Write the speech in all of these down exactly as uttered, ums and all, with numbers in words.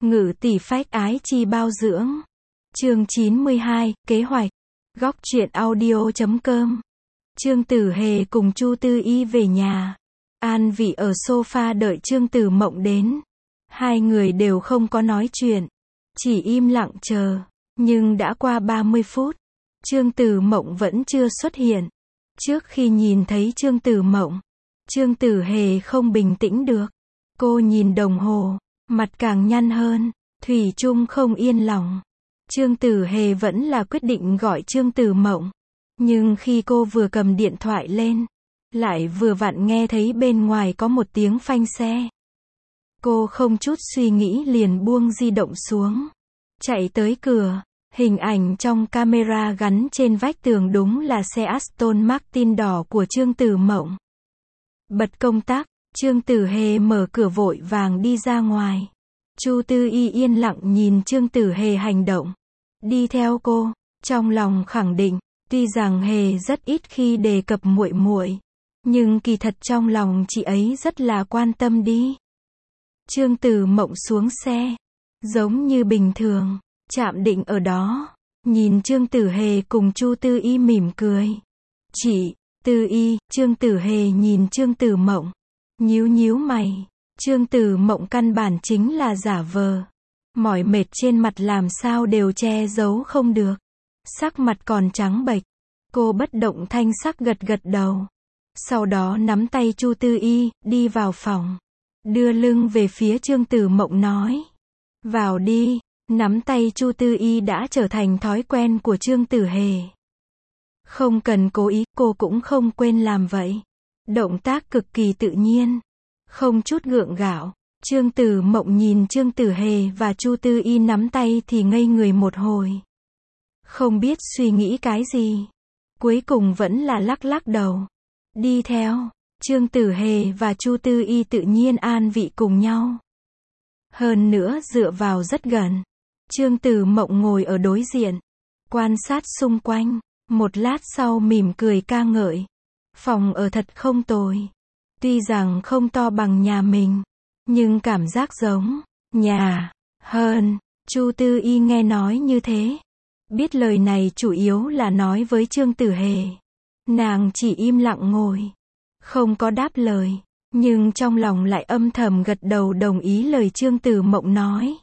Ngự tỷ phách ái chi bao dưỡng. Chương chín mươi hai, kế hoạch. Góc truyện audio chấm com. Trương Tử Hề cùng Chu Tư Y về nhà. An vị ở sofa đợi Trương Tử Mộng đến. Hai người đều không có nói chuyện, chỉ im lặng chờ. Nhưng đã qua ba mươi phút, Trương Tử Mộng vẫn chưa xuất hiện. Trước khi nhìn thấy Trương Tử Mộng, Trương Tử Hề không bình tĩnh được. Cô nhìn đồng hồ, mặt càng nhăn hơn, thủy chung không yên lòng. Trương Tử Hề vẫn là quyết định gọi Trương Tử Mộng. Nhưng khi cô vừa cầm điện thoại lên, lại vừa vặn nghe thấy bên ngoài có một tiếng phanh xe. Cô không chút suy nghĩ liền buông di động xuống, chạy tới cửa. Hình ảnh trong camera gắn trên vách tường đúng là xe Aston Martin đỏ của Trương Tử Mộng. Bật công tắc, Trương Tử Hề mở cửa vội vàng đi ra ngoài. Chu Tư Y yên lặng nhìn Trương Tử Hề hành động, đi theo cô, trong lòng khẳng định, tuy rằng Hề rất ít khi đề cập muội muội, nhưng kỳ thật trong lòng chị ấy rất là quan tâm đi. Trương Tử Mộng xuống xe, giống như bình thường, chạm định ở đó, nhìn Trương Tử Hề cùng Chu Tư Y mỉm cười. Chị, Tư Y, Trương Tử Hề nhìn Trương Tử Mộng, nhíu nhíu mày. Trương Tử Mộng căn bản chính là giả vờ. Mỏi mệt trên mặt làm sao đều che giấu không được. Sắc mặt còn trắng bệch. Cô bất động thanh sắc gật gật đầu. Sau đó nắm tay Chu Tư Y, đi vào phòng. Đưa lưng về phía Trương Tử Mộng nói. Vào đi. Nắm tay Chu Tư Y đã trở thành thói quen của Trương Tử Hề. Không cần cố ý, cô cũng không quên làm vậy. Động tác cực kỳ tự nhiên, không chút gượng gạo. Trương Tử Mộng nhìn Trương Tử Hề và Chu Tư Y nắm tay thì ngây người một hồi. Không biết suy nghĩ cái gì. Cuối cùng vẫn là lắc lắc đầu. Đi theo. Trương Tử Hề và Chu Tư Y tự nhiên an vị cùng nhau. Hơn nữa dựa vào rất gần. Trương Tử Mộng ngồi ở đối diện, quan sát xung quanh. Một lát sau mỉm cười ca ngợi. Phòng ở thật không tồi. Tuy rằng không to bằng nhà mình, nhưng cảm giác giống nhà hơn. Chu Tư Y nghe nói như thế, biết lời này chủ yếu là nói với Trương Tử Hề. Nàng chỉ im lặng ngồi, không có đáp lời, nhưng trong lòng lại âm thầm gật đầu đồng ý lời Trương Tử Mộng nói.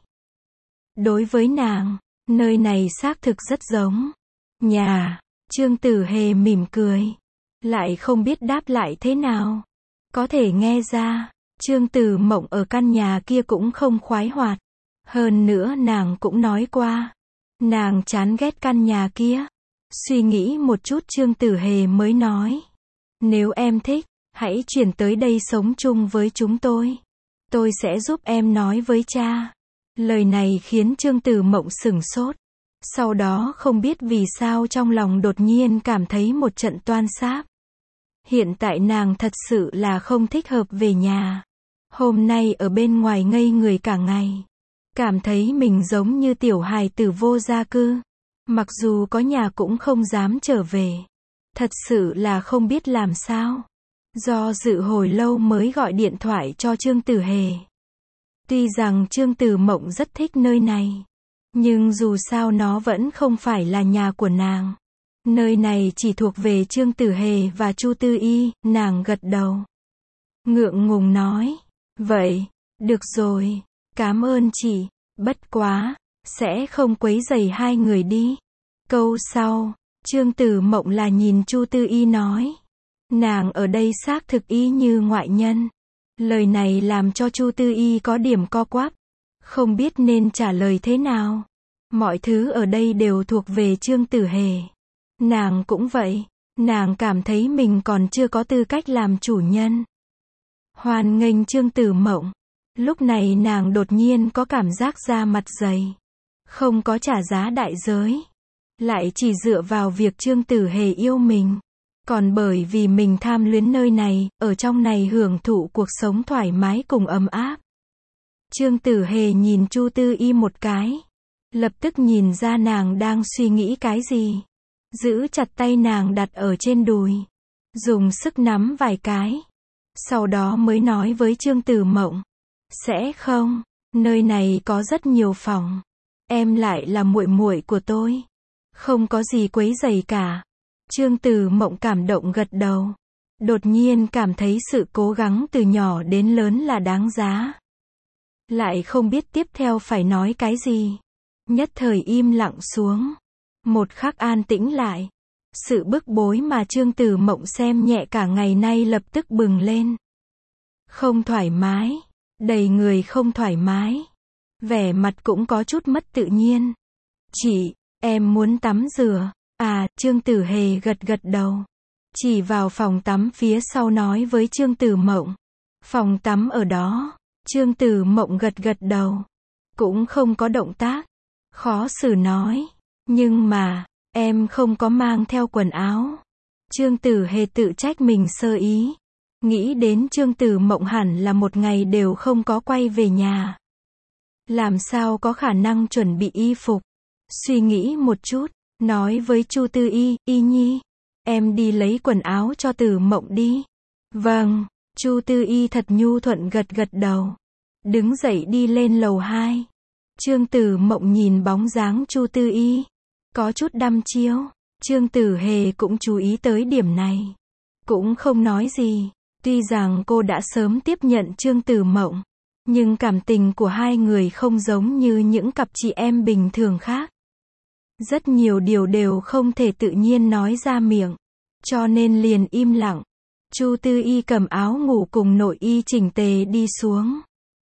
Đối với nàng, nơi này xác thực rất giống nhà. Trương Tử Hề mỉm cười, lại không biết đáp lại thế nào. Có thể nghe ra, Trương Tử Mộng ở căn nhà kia cũng không khoái hoạt. Hơn nữa nàng cũng nói qua, nàng chán ghét căn nhà kia. Suy nghĩ một chút Trương Tử Hề mới nói. Nếu em thích, hãy chuyển tới đây sống chung với chúng tôi. Tôi sẽ giúp em nói với cha. Lời này khiến Trương Tử Mộng sửng sốt. Sau đó không biết vì sao trong lòng đột nhiên cảm thấy một trận toan sáp. Hiện tại nàng thật sự là không thích hợp về nhà. Hôm nay ở bên ngoài ngây người cả ngày. Cảm thấy mình giống như tiểu hài tử vô gia cư. Mặc dù có nhà cũng không dám trở về. Thật sự là không biết làm sao. Do dự hồi lâu mới gọi điện thoại cho Trương Tử Hề. Tuy rằng Trương Tử Mộng rất thích nơi này, nhưng dù sao nó vẫn không phải là nhà của nàng. Nơi này chỉ thuộc về Trương Tử Hề và Chu Tư Y. Nàng gật đầu, ngượng ngùng nói. Vậy, được rồi, cảm ơn chị. Bất quá, sẽ không quấy rầy hai người đi. Câu sau, Trương Tử Mộng là nhìn Chu Tư Y nói. Nàng ở đây xác thực y như ngoại nhân. Lời này làm cho Chu Tư Y có điểm co quắp, không biết nên trả lời thế nào. Mọi thứ ở đây đều thuộc về Trương Tử Hề. Nàng cũng vậy, nàng cảm thấy mình còn chưa có tư cách làm chủ nhân. Hoan nghênh Trương Tử Mộng. Lúc này nàng đột nhiên có cảm giác da mặt dày, không có trả giá đại giới, lại chỉ dựa vào việc Trương Tử Hề yêu mình. Còn bởi vì mình tham luyến nơi này, ở trong này hưởng thụ cuộc sống thoải mái cùng ấm áp. Trương Tử Hề nhìn Chu Tư Y một cái, lập tức nhìn ra nàng đang suy nghĩ cái gì. Giữ chặt tay nàng đặt ở trên đùi, dùng sức nắm vài cái. Sau đó mới nói với Trương Tử Mộng. Sẽ không, Nơi này có rất nhiều phòng. Em lại là muội muội của tôi. Không có gì quấy rầy cả. Trương Tử Mộng cảm động gật đầu. Đột nhiên cảm thấy sự cố gắng từ nhỏ đến lớn là đáng giá. Lại không biết tiếp theo phải nói cái gì. Nhất thời im lặng xuống. Một khắc an tĩnh lại. Sự bức bối mà Trương Tử Mộng xem nhẹ cả ngày nay lập tức bừng lên. Không thoải mái. Đầy người không thoải mái. Vẻ mặt cũng có chút mất tự nhiên. Chị, em muốn tắm rửa. À, Trương Tử Hề gật gật đầu. Chỉ vào phòng tắm phía sau nói với Trương Tử Mộng. Phòng tắm ở đó. Trương Tử Mộng gật gật đầu. Cũng không có động tác. Khó xử nói. Nhưng mà, em không có mang theo quần áo. Trương Tử Hề tự trách mình sơ ý. Nghĩ đến Trương Tử Mộng hẳn là một ngày đều không có quay về nhà. Làm sao có khả năng chuẩn bị y phục. Suy nghĩ một chút, nói với Chu Tư Y, Y Nhi, em đi lấy quần áo cho Tử Mộng đi. Vâng, Chu Tư Y thật nhu thuận gật gật đầu. Đứng dậy đi lên lầu hai. Trương Tử Mộng nhìn bóng dáng Chu Tư Y. Có chút đăm chiêu. Trương Tử Hề cũng chú ý tới điểm này. Cũng không nói gì. Tuy rằng cô đã sớm tiếp nhận Trương Tử Mộng. Nhưng cảm tình của hai người không giống như những cặp chị em bình thường khác. Rất nhiều điều đều không thể tự nhiên nói ra miệng. Cho nên liền im lặng. Chu Tư Y cầm áo ngủ cùng nội y chỉnh tề đi xuống.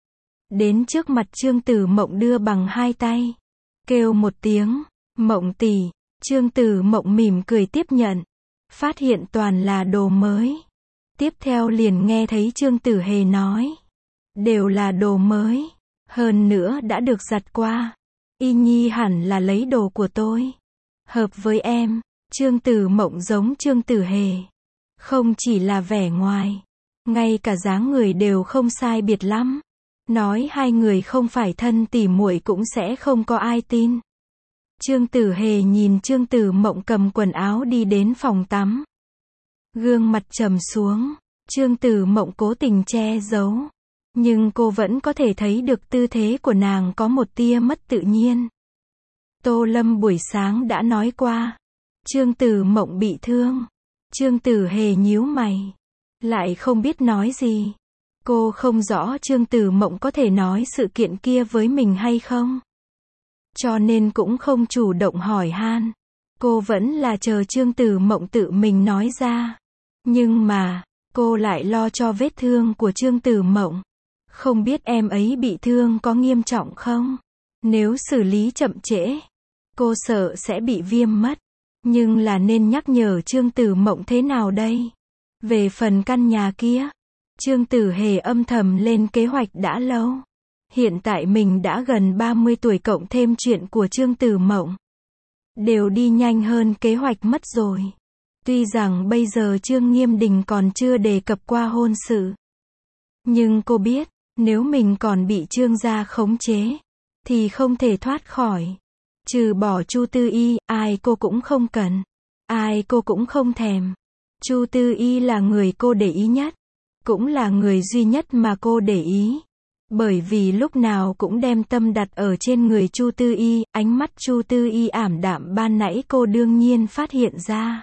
Đến trước mặt Trương Tử Mộng đưa bằng hai tay. Kêu một tiếng, Mộng tỷ. Trương Tử Mộng mỉm cười tiếp nhận. Phát hiện toàn là đồ mới. Tiếp theo liền nghe thấy Trương Tử Hề nói. Đều là đồ mới. Hơn nữa đã được giặt qua. Y Nhi hẳn là lấy đồ của tôi. Hợp với em. Trương Tử Mộng giống Trương Tử Hề. Không chỉ là vẻ ngoài. Ngay cả dáng người đều không sai biệt lắm. Nói hai người không phải thân tỉ muội cũng sẽ không có ai tin. Trương Tử Hề nhìn Trương Tử Mộng cầm quần áo đi đến phòng tắm. Gương mặt trầm xuống. Trương Tử Mộng cố tình che giấu. Nhưng cô vẫn có thể thấy được tư thế của nàng có một tia mất tự nhiên. Tô Lâm buổi sáng đã nói qua. Trương Tử Mộng bị thương. Trương Tử Hề nhíu mày. Lại không biết nói gì. Cô không rõ Trương Tử Mộng có thể nói sự kiện kia với mình hay không. Cho nên cũng không chủ động hỏi han. Cô vẫn là chờ Trương Tử Mộng tự mình nói ra. Nhưng mà, cô lại lo cho vết thương của Trương Tử Mộng. Không biết em ấy bị thương có nghiêm trọng không? Nếu xử lý chậm trễ, cô sợ sẽ bị viêm mất. Nhưng là nên nhắc nhở Trương Tử Mộng thế nào đây? Về phần căn nhà kia, Trương Tử Hề âm thầm lên kế hoạch đã lâu. Hiện tại mình đã gần ba mươi tuổi cộng thêm chuyện của Trương Tử Mộng. Đều đi nhanh hơn kế hoạch mất rồi. Tuy rằng bây giờ Trương Nghiêm Đình còn chưa đề cập qua hôn sự. Nhưng cô biết, nếu mình còn bị Trương gia khống chế, thì không thể thoát khỏi. Trừ bỏ Chu Tư Y, ai cô cũng không cần. Ai cô cũng không thèm. Chu Tư Y là người cô để ý nhất. Cũng là người duy nhất mà cô để ý. Bởi vì lúc nào cũng đem tâm đặt ở trên người Chu Tư Y, ánh mắt Chu Tư Y ảm đạm ban nãy cô đương nhiên phát hiện ra.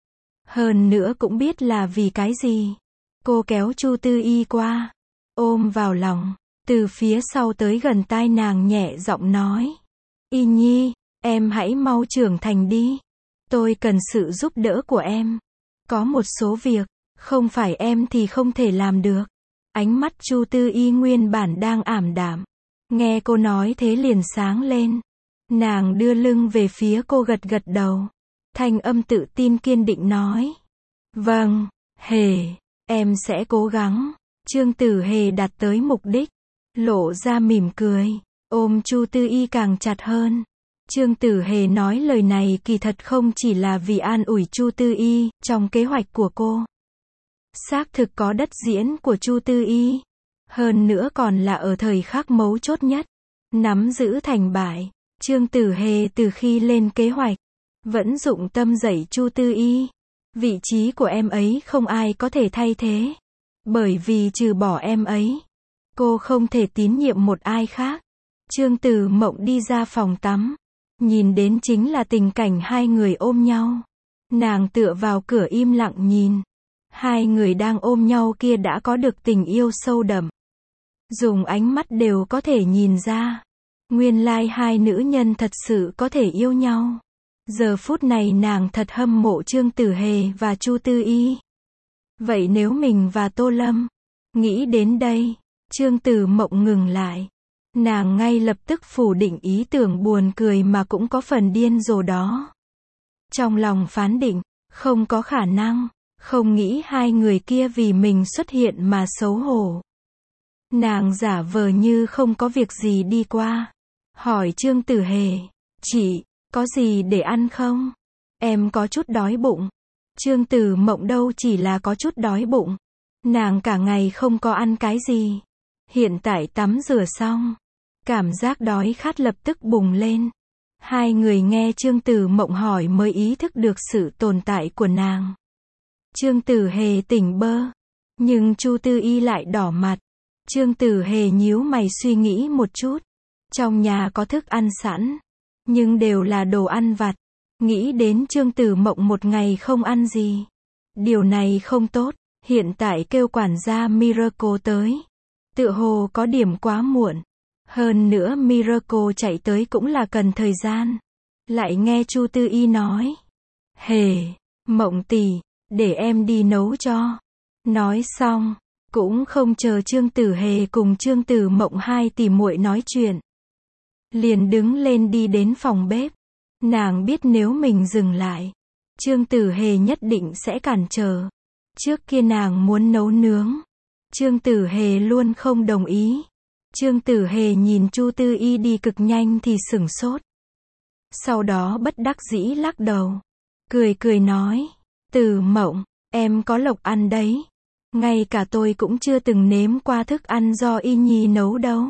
Hơn nữa cũng biết là vì cái gì. Cô kéo Chu Tư Y qua, ôm vào lòng, từ phía sau tới gần tai nàng nhẹ giọng nói. Y Nhi, em hãy mau trưởng thành đi. Tôi cần sự giúp đỡ của em. Có một số việc, không phải em thì không thể làm được. Ánh mắt Chu Tư Y nguyên bản đang ảm đạm. Nghe cô nói thế liền sáng lên. Nàng đưa lưng về phía cô gật gật đầu. Thanh âm tự tin kiên định nói. Vâng, Hề, em sẽ cố gắng. Trương Tử Hề đạt tới mục đích. Lộ ra mỉm cười. Ôm Chu Tư Y càng chặt hơn. Trương Tử Hề nói lời này kỳ thật không chỉ là vì an ủi Chu Tư Y, trong kế hoạch của cô. Xác thực có đất diễn của Chu Tư Y. Hơn nữa còn là ở thời khắc mấu chốt nhất. Nắm giữ thành bại. Trương Tử Hề từ khi lên kế hoạch, vẫn dụng tâm dạy Chu Tư Y. Vị trí của em ấy không ai có thể thay thế. Bởi vì trừ bỏ em ấy, Cô không thể tín nhiệm một ai khác. Trương Tử Mộng đi ra phòng tắm. Nhìn đến chính là tình cảnh hai người ôm nhau. Nàng tựa vào cửa im lặng nhìn. Hai người đang ôm nhau kia đã có được tình yêu sâu đậm. Dùng ánh mắt đều có thể nhìn ra. Nguyên lai hai nữ nhân thật sự có thể yêu nhau. Giờ phút này nàng thật hâm mộ Trương Tử Hề và Chu Tư Y. Vậy nếu mình và Tô Lâm. Nghĩ đến đây, Trương Tử Mộng ngừng lại. Nàng ngay lập tức phủ định ý tưởng buồn cười mà cũng có phần điên rồ đó. Trong lòng phán định, không có khả năng, không nghĩ hai người kia vì mình xuất hiện mà xấu hổ. Nàng giả vờ như không có việc gì đi qua. Hỏi Trương Tử Hề, chị, có gì để ăn không? Em có chút đói bụng. Trương Tử Mộng đâu chỉ là có chút đói bụng. Nàng cả ngày không có ăn cái gì. Hiện tại tắm rửa xong. Cảm giác đói khát lập tức bùng lên. Hai người nghe Trương Tử Mộng hỏi mới ý thức được sự tồn tại của nàng. Trương Tử Hề tỉnh bơ. Nhưng Chu Tư Y lại đỏ mặt. Trương Tử Hề nhíu mày suy nghĩ một chút. Trong nhà có thức ăn sẵn. Nhưng đều là đồ ăn vặt. Nghĩ đến Trương Tử Mộng một ngày không ăn gì. Điều này không tốt. Hiện tại kêu quản gia Miracle tới. Tựa hồ có điểm quá muộn. Hơn nữa Miracle chạy tới cũng là cần thời gian. Lại nghe Chu Tư Y nói. Hề, Mộng tỷ, để em đi nấu cho. Nói xong, cũng không chờ Trương Tử Hề cùng Trương Tử Mộng hai tỷ muội nói chuyện. Liền đứng lên đi đến phòng bếp. Nàng biết nếu mình dừng lại, Trương Tử Hề nhất định sẽ cản trở. Trước kia nàng muốn nấu nướng. Trương Tử Hề luôn không đồng ý. Trương Tử Hề nhìn Chu Tư Y đi cực nhanh thì sửng sốt. Sau đó bất đắc dĩ lắc đầu. Cười cười nói. Tử Mộng, em có lộc ăn đấy. Ngay cả tôi cũng chưa từng nếm qua thức ăn do Y Nhi nấu đâu.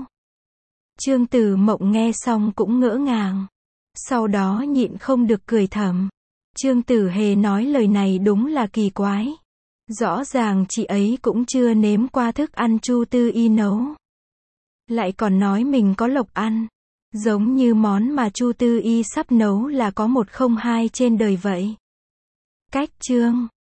Trương Tử Mộng nghe xong cũng ngỡ ngàng. Sau đó nhịn không được cười thầm. Trương Tử Hề nói lời này đúng là kỳ quái. Rõ ràng chị ấy cũng chưa nếm qua thức ăn Chu Tư Y nấu. Lại còn nói mình có lộc ăn. Giống như món mà Chu Tư Y sắp nấu là có một không hai trên đời vậy. Cách chương